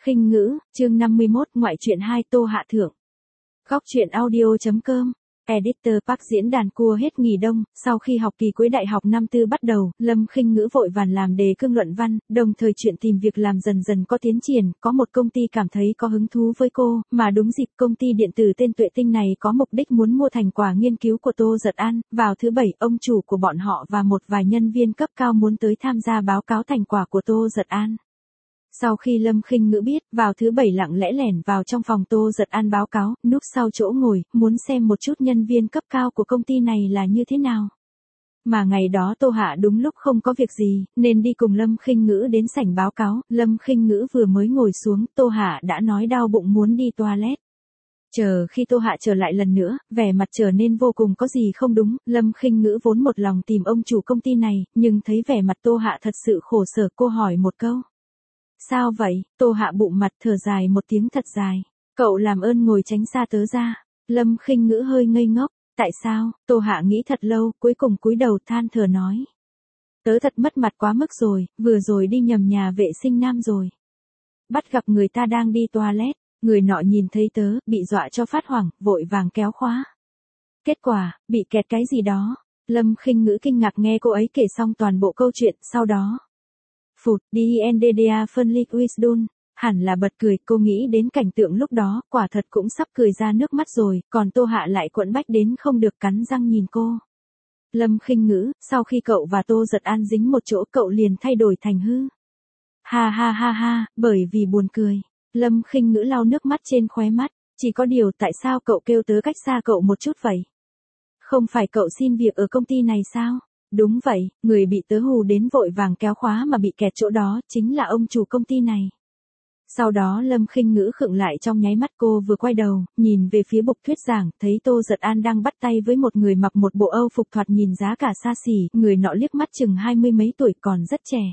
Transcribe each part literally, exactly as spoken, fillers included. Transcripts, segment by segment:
Khinh ngữ, chương năm mươi mốt, ngoại truyện hai Tô Hạ Thượng. Góc truyện audio.com. Editor Park diễn đàn cua hết nghỉ đông, sau khi học kỳ cuối đại học năm tư bắt đầu, Lâm Khinh Ngữ vội vàng làm đề cương luận văn, đồng thời chuyện tìm việc làm dần dần có tiến triển, có một công ty cảm thấy có hứng thú với cô, mà đúng dịp công ty điện tử tên Tuệ Tinh này có mục đích muốn mua thành quả nghiên cứu của Tô Giật An, vào thứ bảy, ông chủ của bọn họ và một vài nhân viên cấp cao muốn tới tham gia báo cáo thành quả của Tô Giật An. Sau khi Lâm Khinh Ngữ biết, vào thứ bảy lặng lẽ lẻn vào trong phòng Tô Giật An báo cáo, núp sau chỗ ngồi, muốn xem một chút nhân viên cấp cao của công ty này là như thế nào. Mà ngày đó Tô Hạ đúng lúc không có việc gì, nên đi cùng Lâm Khinh Ngữ đến sảnh báo cáo, Lâm Khinh Ngữ vừa mới ngồi xuống, Tô Hạ đã nói đau bụng muốn đi toilet. Chờ khi Tô Hạ trở lại lần nữa, vẻ mặt trở nên vô cùng có gì không đúng, Lâm Khinh Ngữ vốn một lòng tìm ông chủ công ty này, nhưng thấy vẻ mặt Tô Hạ thật sự khổ sở, cô hỏi một câu. Sao vậy? Tô Hạ bụng mặt thở dài một tiếng thật dài. Cậu làm ơn ngồi tránh xa tớ ra. Lâm Khinh Ngữ hơi ngây ngốc. Tại sao? Tô Hạ nghĩ thật lâu, cuối cùng cúi đầu than thở nói. Tớ thật mất mặt quá mức rồi, vừa rồi đi nhầm nhà vệ sinh nam rồi. Bắt gặp người ta đang đi toilet, người nọ nhìn thấy tớ, bị dọa cho phát hoảng, vội vàng kéo khóa. Kết quả, bị kẹt cái gì đó. Lâm Khinh Ngữ kinh ngạc nghe cô ấy kể xong toàn bộ câu chuyện, sau đó. Phụt, đi Endedia phân ly Wisdom, hẳn là bật cười, cô nghĩ đến cảnh tượng lúc đó, quả thật cũng sắp cười ra nước mắt rồi, còn Tô Hạ lại quẫn bách đến không được cắn răng nhìn cô. Lâm Khinh Ngữ, sau khi cậu và Tô Giật An dính một chỗ cậu liền thay đổi thành hư. Ha ha ha ha, bởi vì buồn cười. Lâm Khinh Ngữ lau nước mắt trên khóe mắt, chỉ có điều tại sao cậu kêu tớ cách xa cậu một chút vậy? Không phải cậu xin việc ở công ty này sao? Đúng vậy, người bị tớ hù đến vội vàng kéo khóa mà bị kẹt chỗ đó, chính là ông chủ công ty này. Sau đó Lâm Khinh Ngữ khựng lại trong nháy mắt, cô vừa quay đầu, nhìn về phía bục thuyết giảng, thấy Tô Giật An đang bắt tay với một người mặc một bộ Âu phục thoạt nhìn giá cả xa xỉ, người nọ liếc mắt chừng hai mươi mấy tuổi còn rất trẻ.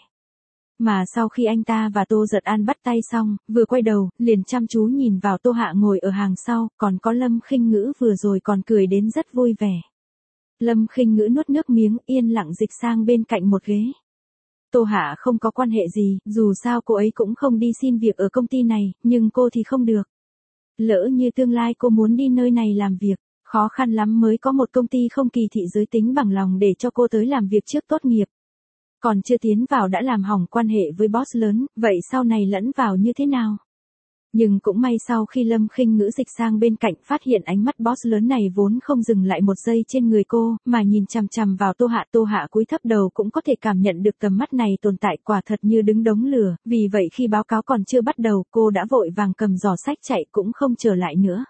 Mà sau khi anh ta và Tô Giật An bắt tay xong, vừa quay đầu, liền chăm chú nhìn vào Tô Hạ ngồi ở hàng sau, còn có Lâm Khinh Ngữ vừa rồi còn cười đến rất vui vẻ. Lâm Khinh Ngữ nuốt nước miếng, yên lặng dịch sang bên cạnh một ghế. Tô Hạ không có quan hệ gì, dù sao cô ấy cũng không đi xin việc ở công ty này, nhưng cô thì không được. Lỡ như tương lai cô muốn đi nơi này làm việc, khó khăn lắm mới có một công ty không kỳ thị giới tính bằng lòng để cho cô tới làm việc trước tốt nghiệp. Còn chưa tiến vào đã làm hỏng quan hệ với boss lớn, vậy sau này lẫn vào như thế nào? Nhưng cũng may sau khi Lâm Khinh Ngữ dịch sang bên cạnh phát hiện ánh mắt boss lớn này vốn không dừng lại một giây trên người cô, mà nhìn chằm chằm vào Tô Hạ. Tô Hạ cúi thấp đầu cũng có thể cảm nhận được tầm mắt này tồn tại, quả thật như đứng đống lửa, vì vậy khi báo cáo còn chưa bắt đầu, cô đã vội vàng cầm giỏ sách chạy cũng không trở lại nữa.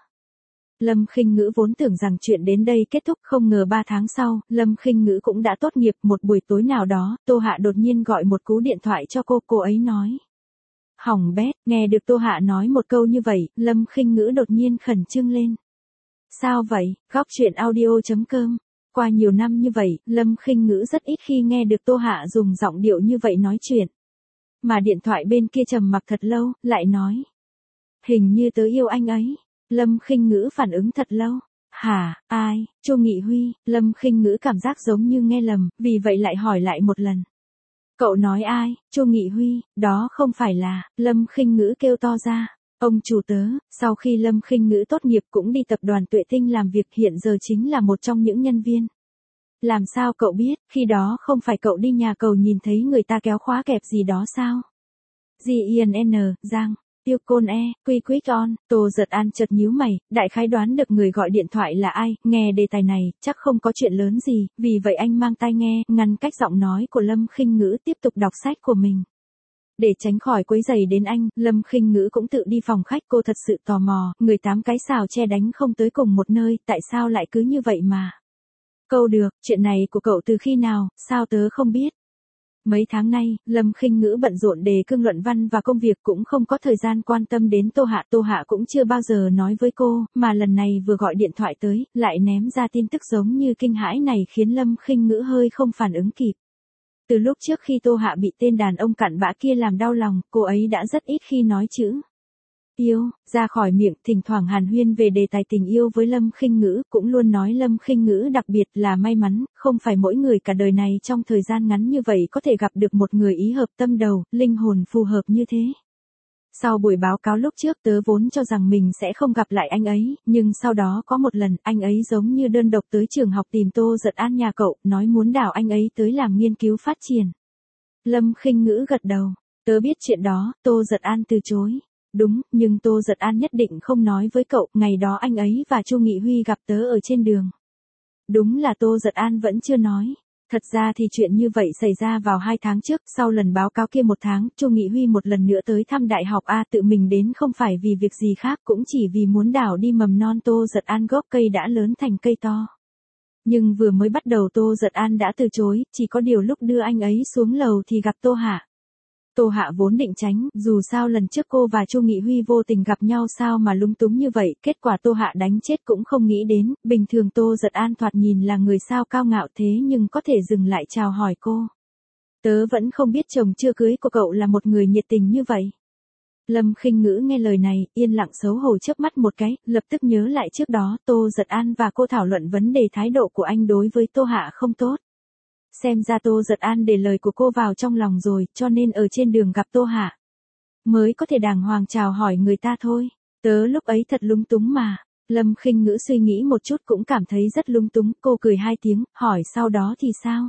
Lâm Khinh Ngữ vốn tưởng rằng chuyện đến đây kết thúc, không ngờ ba tháng sau, Lâm Khinh Ngữ cũng đã tốt nghiệp. Một buổi tối nào đó, Tô Hạ đột nhiên gọi một cú điện thoại cho cô, cô ấy nói. Hỏng bét, nghe được Tô Hạ nói một câu như vậy, Lâm Khinh Ngữ đột nhiên khẩn trương lên. Sao vậy? Góc truyện audio.com. Qua nhiều năm như vậy, Lâm Khinh Ngữ rất ít khi nghe được Tô Hạ dùng giọng điệu như vậy nói chuyện. Mà điện thoại bên kia trầm mặc thật lâu, lại nói. Hình như tớ yêu anh ấy. Lâm Khinh Ngữ phản ứng thật lâu. Hả, ai? Chu Nghị Huy. Lâm Khinh Ngữ cảm giác giống như nghe lầm, vì vậy lại hỏi lại một lần. Cậu nói ai? Chu Nghị Huy, đó không phải là, Lâm Khinh Ngữ kêu to ra. Ông chủ tớ, sau khi Lâm Khinh Ngữ tốt nghiệp cũng đi tập đoàn Tuệ Tinh làm việc, hiện giờ chính là một trong những nhân viên. Làm sao cậu biết, khi đó không phải cậu đi nhà cầu nhìn thấy người ta kéo khóa kẹp gì đó sao? G I N N, Giang. Tiêu Côn E, Quy Quyết On. Tô Giật An chợt nhíu mày, đại khái đoán được người gọi điện thoại là ai, nghe đề tài này, chắc không có chuyện lớn gì, vì vậy anh mang tai nghe, ngăn cách giọng nói của Lâm Khinh Ngữ tiếp tục đọc sách của mình. Để tránh khỏi quấy rầy đến anh, Lâm Khinh Ngữ cũng tự đi phòng khách, cô thật sự tò mò, người tám cái xào che đánh không tới cùng một nơi, tại sao lại cứ như vậy mà. Câu được, chuyện này của cậu từ khi nào, sao tớ không biết. Mấy tháng nay, Lâm Khinh Ngữ bận rộn đề cương luận văn và công việc cũng không có thời gian quan tâm đến Tô Hạ. Tô Hạ cũng chưa bao giờ nói với cô, mà lần này vừa gọi điện thoại tới, lại ném ra tin tức giống như kinh hãi này khiến Lâm Khinh Ngữ hơi không phản ứng kịp. Từ lúc trước khi Tô Hạ bị tên đàn ông cặn bã kia làm đau lòng, cô ấy đã rất ít khi nói chữ yêu ra khỏi miệng, thỉnh thoảng hàn huyên về đề tài tình yêu với Lâm Khinh Ngữ, cũng luôn nói Lâm Khinh Ngữ đặc biệt là may mắn, không phải mỗi người cả đời này trong thời gian ngắn như vậy có thể gặp được một người ý hợp tâm đầu, linh hồn phù hợp như thế. Sau buổi báo cáo lúc trước tớ vốn cho rằng mình sẽ không gặp lại anh ấy, nhưng sau đó có một lần anh ấy giống như đơn độc tới trường học tìm Tô Giật An nhà cậu, nói muốn đào anh ấy tới làm nghiên cứu phát triển. Lâm Khinh Ngữ gật đầu, tớ biết chuyện đó, Tô Giật An từ chối. Đúng, nhưng Tô Giật An nhất định không nói với cậu, ngày đó anh ấy và Chu Nghị Huy gặp tớ ở trên đường. Đúng là Tô Giật An vẫn chưa nói. Thật ra thì chuyện như vậy xảy ra vào hai tháng trước, sau lần báo cáo kia một tháng, Chu Nghị Huy một lần nữa tới thăm đại học A, tự mình đến không phải vì việc gì khác, cũng chỉ vì muốn đào đi mầm non Tô Giật An gốc cây đã lớn thành cây to. Nhưng vừa mới bắt đầu Tô Giật An đã từ chối, chỉ có điều lúc đưa anh ấy xuống lầu thì gặp Tô Hạ. Tô Hạ vốn định tránh, dù sao lần trước cô và Chu Nghị Huy vô tình gặp nhau sao mà lung túng như vậy, kết quả Tô Hạ đánh chết cũng không nghĩ đến, bình thường Tô Giật An thoạt nhìn là người sao cao ngạo thế nhưng có thể dừng lại chào hỏi cô. Tớ vẫn không biết chồng chưa cưới của cậu là một người nhiệt tình như vậy. Lâm Khinh Ngữ nghe lời này, yên lặng xấu hổ chớp mắt một cái, lập tức nhớ lại trước đó Tô Giật An và cô thảo luận vấn đề thái độ của anh đối với Tô Hạ không tốt. Xem ra Tô Giật An để lời của cô vào trong lòng rồi, cho nên ở trên đường gặp Tô Hạ mới có thể đàng hoàng chào hỏi người ta thôi. Tớ lúc ấy thật lúng túng mà. Lâm Khinh Ngữ suy nghĩ một chút cũng cảm thấy rất lúng túng, cô cười hai tiếng, hỏi sau đó thì sao?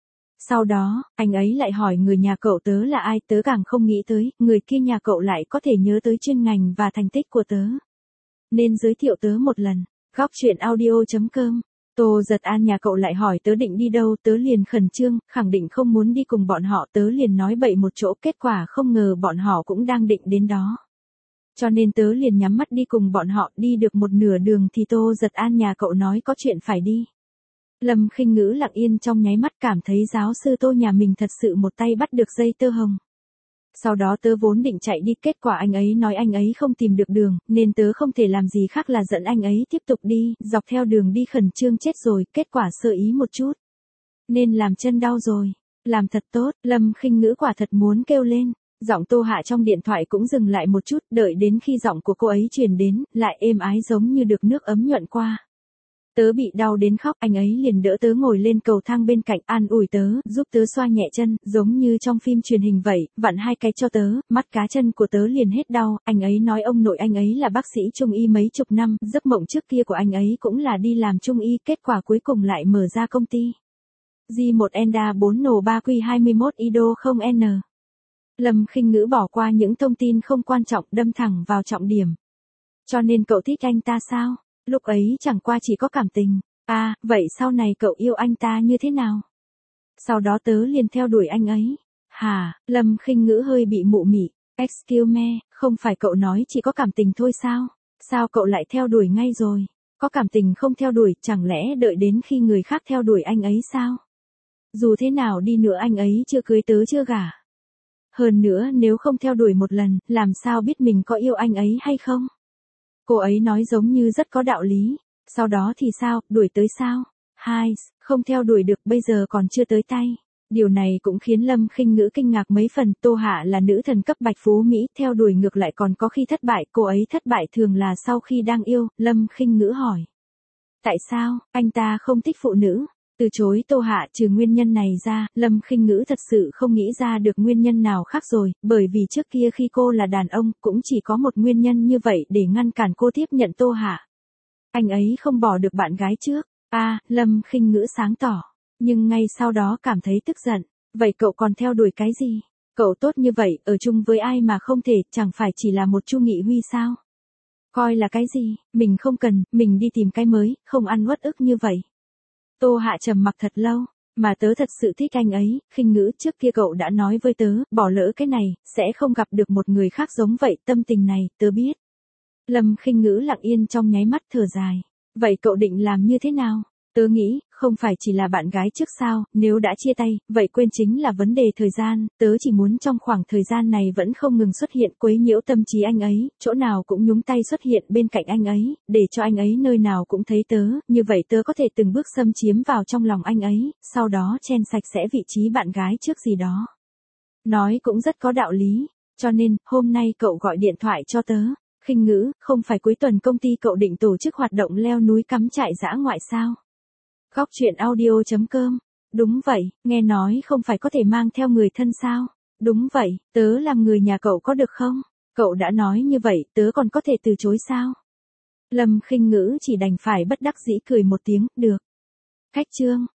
Sau đó, anh ấy lại hỏi người nhà cậu tớ là ai, tớ càng không nghĩ tới, người kia nhà cậu lại có thể nhớ tới chuyên ngành và thành tích của tớ. Nên giới thiệu tớ một lần. Góc truyện audio chấm com. Tô Giật An nhà cậu lại hỏi tớ định đi đâu, tớ liền khẩn trương, khẳng định không muốn đi cùng bọn họ, tớ liền nói bậy một chỗ, kết quả không ngờ bọn họ cũng đang định đến đó. Cho nên tớ liền nhắm mắt đi cùng bọn họ, đi được một nửa đường thì Tô Giật An nhà cậu nói có chuyện phải đi. Lâm Khinh Ngữ lặng yên trong nháy mắt cảm thấy giáo sư Tô nhà mình thật sự một tay bắt được dây tơ hồng. Sau đó tớ vốn định chạy đi, kết quả anh ấy nói anh ấy không tìm được đường, nên tớ không thể làm gì khác là dẫn anh ấy tiếp tục đi, dọc theo đường đi khẩn trương chết rồi, kết quả sơ ý một chút. Nên làm chân đau rồi. Làm thật tốt, Lâm Khinh Ngữ quả thật muốn kêu lên. Giọng Tô Hạ trong điện thoại cũng dừng lại một chút, đợi đến khi giọng của cô ấy truyền đến, lại êm ái giống như được nước ấm nhuận qua. Tớ bị đau đến khóc, anh ấy liền đỡ tớ ngồi lên cầu thang bên cạnh, an ủi tớ, giúp tớ xoa nhẹ chân, giống như trong phim truyền hình vậy, vặn hai cái cho tớ, mắt cá chân của tớ liền hết đau, anh ấy nói ông nội anh ấy là bác sĩ trung y mấy chục năm, giấc mộng trước kia của anh ấy cũng là đi làm trung y, kết quả cuối cùng lại mở ra công ty. G một Enda bốn N ba Q hai mốt I D O không N. Lâm Khinh Ngữ bỏ qua những thông tin không quan trọng, đâm thẳng vào trọng điểm. Cho nên cậu thích anh ta sao? Lúc ấy chẳng qua chỉ có cảm tình. À, vậy sau này cậu yêu anh ta như thế nào? Sau đó tớ liền theo đuổi anh ấy. Hả? Lâm Khinh Ngữ hơi bị mụ mị. Excuse me, không phải cậu nói chỉ có cảm tình thôi sao? Sao cậu lại theo đuổi ngay rồi? Có cảm tình không theo đuổi, chẳng lẽ đợi đến khi người khác theo đuổi anh ấy sao? Dù thế nào đi nữa anh ấy chưa cưới tớ chưa gả. Hơn nữa nếu không theo đuổi một lần, làm sao biết mình có yêu anh ấy hay không? Cô ấy nói giống như rất có đạo lý. Sau đó thì sao, đuổi tới sao? Hai, không theo đuổi được, bây giờ còn chưa tới tay. Điều này cũng khiến Lâm Khinh Ngữ kinh ngạc mấy phần, Tô Hạ là nữ thần cấp bạch phú Mỹ, theo đuổi ngược lại còn có khi thất bại, cô ấy thất bại thường là sau khi đang yêu, Lâm Khinh Ngữ hỏi. Tại sao, anh ta không thích phụ nữ? Từ chối Tô Hạ, trừ nguyên nhân này ra, Lâm Khinh Ngữ thật sự không nghĩ ra được nguyên nhân nào khác rồi, bởi vì trước kia khi cô là đàn ông, cũng chỉ có một nguyên nhân như vậy để ngăn cản cô tiếp nhận Tô Hạ. Anh ấy không bỏ được bạn gái trước. À, Lâm Khinh Ngữ sáng tỏ, nhưng ngay sau đó cảm thấy tức giận. Vậy cậu còn theo đuổi cái gì? Cậu tốt như vậy, ở chung với ai mà không thể, chẳng phải chỉ là một Chu Nghị Huy sao? Coi là cái gì, mình không cần, mình đi tìm cái mới, không ăn uất ức như vậy. Tô Hạ trầm mặc thật lâu, mà tớ thật sự thích anh ấy, Khinh Ngữ, trước kia cậu đã nói với tớ, bỏ lỡ cái này, sẽ không gặp được một người khác giống vậy, tâm tình này, tớ biết. Lâm Khinh Ngữ lặng yên trong nháy mắt thở dài. Vậy cậu định làm như thế nào? Tớ nghĩ, không phải chỉ là bạn gái trước sao, nếu đã chia tay, vậy quên chính là vấn đề thời gian, tớ chỉ muốn trong khoảng thời gian này vẫn không ngừng xuất hiện quấy nhiễu tâm trí anh ấy, chỗ nào cũng nhúng tay xuất hiện bên cạnh anh ấy, để cho anh ấy nơi nào cũng thấy tớ, như vậy tớ có thể từng bước xâm chiếm vào trong lòng anh ấy, sau đó chen sạch sẽ vị trí bạn gái trước gì đó. Nói cũng rất có đạo lý, cho nên, hôm nay cậu gọi điện thoại cho tớ. Khinh Ngữ, không phải cuối tuần công ty cậu định tổ chức hoạt động leo núi cắm trại dã ngoại sao? Góc truyện audio chấm com. Đúng vậy, nghe nói không phải có thể mang theo người thân sao? Đúng vậy, tớ làm người nhà cậu có được không? Cậu đã nói như vậy, tớ còn có thể từ chối sao? Lâm Khinh Ngữ chỉ đành phải bất đắc dĩ cười một tiếng, được. Khách Trương,